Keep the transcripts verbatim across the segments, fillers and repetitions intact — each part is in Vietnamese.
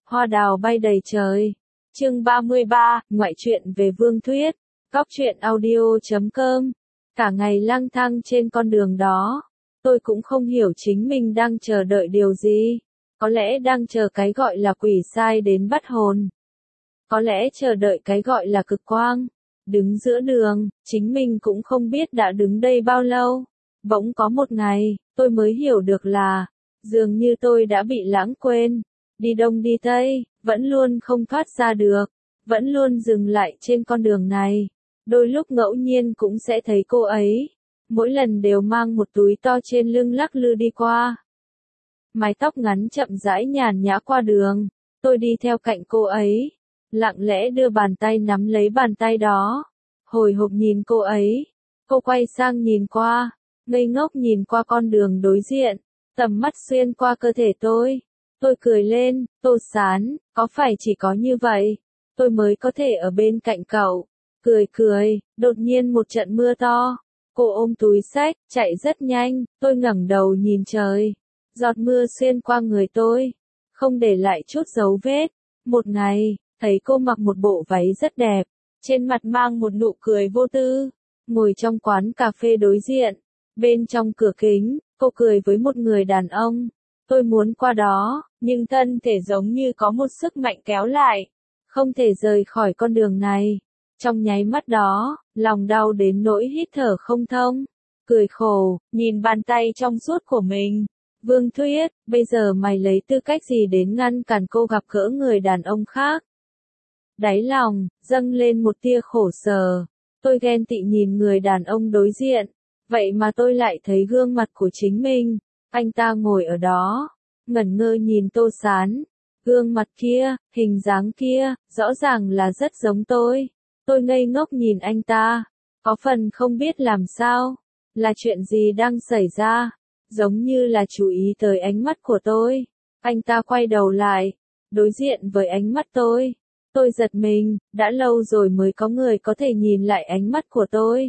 Hoa đào bay đầy trời. Chương ba mươi ba, ngoại truyện về Vương Thuyết. Góc truyện audio chấm com. Cả ngày lang thang trên con đường đó, tôi cũng không hiểu chính mình đang chờ đợi điều gì. Có lẽ đang chờ cái gọi là quỷ sai đến bắt hồn. Có lẽ chờ đợi cái gọi là cực quang. Đứng giữa đường, chính mình cũng không biết đã đứng đây bao lâu. Bỗng có một ngày, tôi mới hiểu được là, dường như tôi đã bị lãng quên. Đi đông đi tây, vẫn luôn không thoát ra được, vẫn luôn dừng lại trên con đường này. Đôi lúc ngẫu nhiên cũng sẽ thấy cô ấy, mỗi lần đều mang một túi to trên lưng lắc lư đi qua. Mái tóc ngắn chậm rãi nhàn nhã qua đường, tôi đi theo cạnh cô ấy, lặng lẽ đưa bàn tay nắm lấy bàn tay đó, hồi hộp nhìn cô ấy. Cô quay sang nhìn qua, ngây ngốc nhìn qua con đường đối diện, tầm mắt xuyên qua cơ thể tôi. Tôi cười lên, Tô Sán, có phải chỉ có như vậy, tôi mới có thể ở bên cạnh cậu. Cười cười, đột nhiên một trận mưa to. Cô ôm túi xách, chạy rất nhanh, tôi ngẩng đầu nhìn trời. Giọt mưa xuyên qua người tôi, không để lại chút dấu vết. Một ngày, thấy cô mặc một bộ váy rất đẹp, trên mặt mang một nụ cười vô tư, ngồi trong quán cà phê đối diện. Bên trong cửa kính, cô cười với một người đàn ông. Tôi muốn qua đó, nhưng thân thể giống như có một sức mạnh kéo lại, không thể rời khỏi con đường này. Trong nháy mắt đó, lòng đau đến nỗi hít thở không thông. Cười khổ, nhìn bàn tay trong suốt của mình. Vương Thuyết, bây giờ mày lấy tư cách gì đến ngăn cản cô gặp gỡ người đàn ông khác? Đáy lòng, dâng lên một tia khổ sở. Tôi ghen tị nhìn người đàn ông đối diện. Vậy mà tôi lại thấy gương mặt của chính mình. Anh ta ngồi ở đó, ngẩn ngơ nhìn Tô Sán. Gương mặt kia, hình dáng kia, rõ ràng là rất giống tôi. Tôi ngây ngốc nhìn anh ta, có phần không biết làm sao, là chuyện gì đang xảy ra, giống như là chú ý tới ánh mắt của tôi. Anh ta quay đầu lại, đối diện với ánh mắt tôi. Tôi giật mình, đã lâu rồi mới có người có thể nhìn lại ánh mắt của tôi.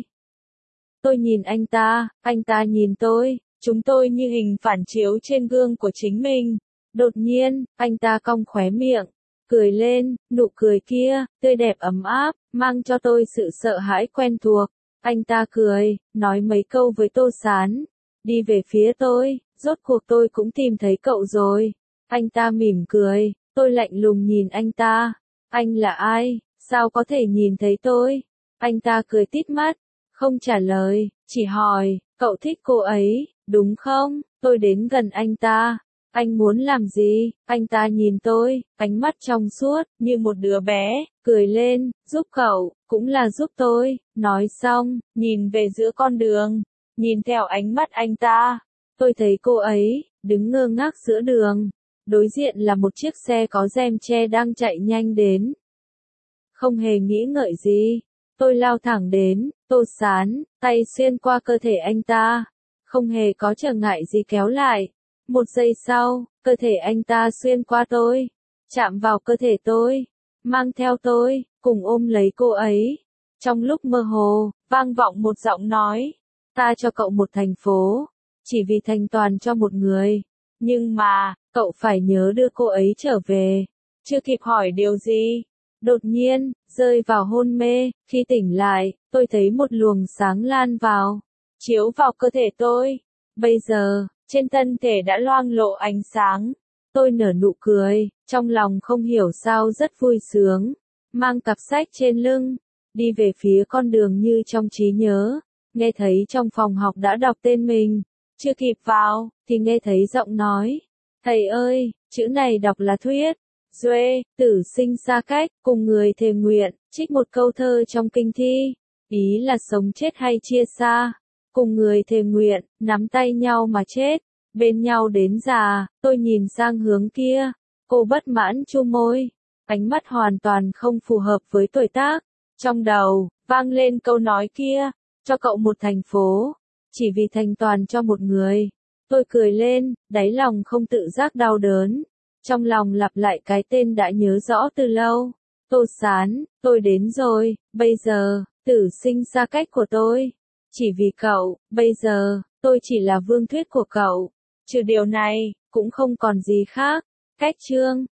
Tôi nhìn anh ta, anh ta nhìn tôi. Chúng tôi như hình phản chiếu trên gương của chính mình. Đột nhiên, anh ta cong khóe miệng, cười lên, nụ cười kia, tươi đẹp ấm áp, mang cho tôi sự sợ hãi quen thuộc. Anh ta cười, nói mấy câu với Tô Sán, đi về phía tôi, rốt cuộc tôi cũng tìm thấy cậu rồi. Anh ta mỉm cười, tôi lạnh lùng nhìn anh ta. Anh là ai, sao có thể nhìn thấy tôi? Anh ta cười tít mắt, không trả lời, chỉ hỏi, cậu thích cô ấy, đúng không? Tôi đến gần anh ta. Anh muốn làm gì? Anh ta nhìn tôi, ánh mắt trong suốt, như một đứa bé, cười lên, giúp cậu, cũng là giúp tôi. Nói xong, nhìn về giữa con đường, nhìn theo ánh mắt anh ta. Tôi thấy cô ấy, đứng ngơ ngác giữa đường. Đối diện là một chiếc xe có rèm che đang chạy nhanh đến. Không hề nghĩ ngợi gì, tôi lao thẳng đến. Tô Sán, tay xuyên qua cơ thể anh ta, không hề có trở ngại gì kéo lại. Một giây sau, cơ thể anh ta xuyên qua tôi, chạm vào cơ thể tôi, mang theo tôi, cùng ôm lấy cô ấy. Trong lúc mơ hồ, vang vọng một giọng nói, ta cho cậu một thành phố, chỉ vì thành toàn cho một người. Nhưng mà, cậu phải nhớ đưa cô ấy trở về. Chưa kịp hỏi điều gì, đột nhiên, rơi vào hôn mê. Khi tỉnh lại, tôi thấy một luồng sáng lan vào, chiếu vào cơ thể tôi. Bây giờ, trên thân thể đã loang lộ ánh sáng. Tôi nở nụ cười, trong lòng không hiểu sao rất vui sướng. Mang cặp sách trên lưng, đi về phía con đường như trong trí nhớ. Nghe thấy trong phòng học đã đọc tên mình. Chưa kịp vào, thì nghe thấy giọng nói. Thầy ơi, chữ này đọc là Thuyết. Duê, tử sinh xa cách, cùng người thề nguyện, trích một câu thơ trong kinh thi. Ý là sống chết hay chia xa. Cùng người thề nguyện, nắm tay nhau mà chết, bên nhau đến già. Tôi nhìn sang hướng kia, cô bất mãn chu môi, ánh mắt hoàn toàn không phù hợp với tuổi tác. Trong đầu, vang lên câu nói kia, cho cậu một thành phố, chỉ vì thành toàn cho một người. Tôi cười lên, đáy lòng không tự giác đau đớn, trong lòng lặp lại cái tên đã nhớ rõ từ lâu. Tô Sán, tôi đến rồi, bây giờ, tử sinh xa cách của tôi. Chỉ vì cậu, bây giờ, tôi chỉ là Vương Thuyết của cậu. Trừ điều này, cũng không còn gì khác. Cách chương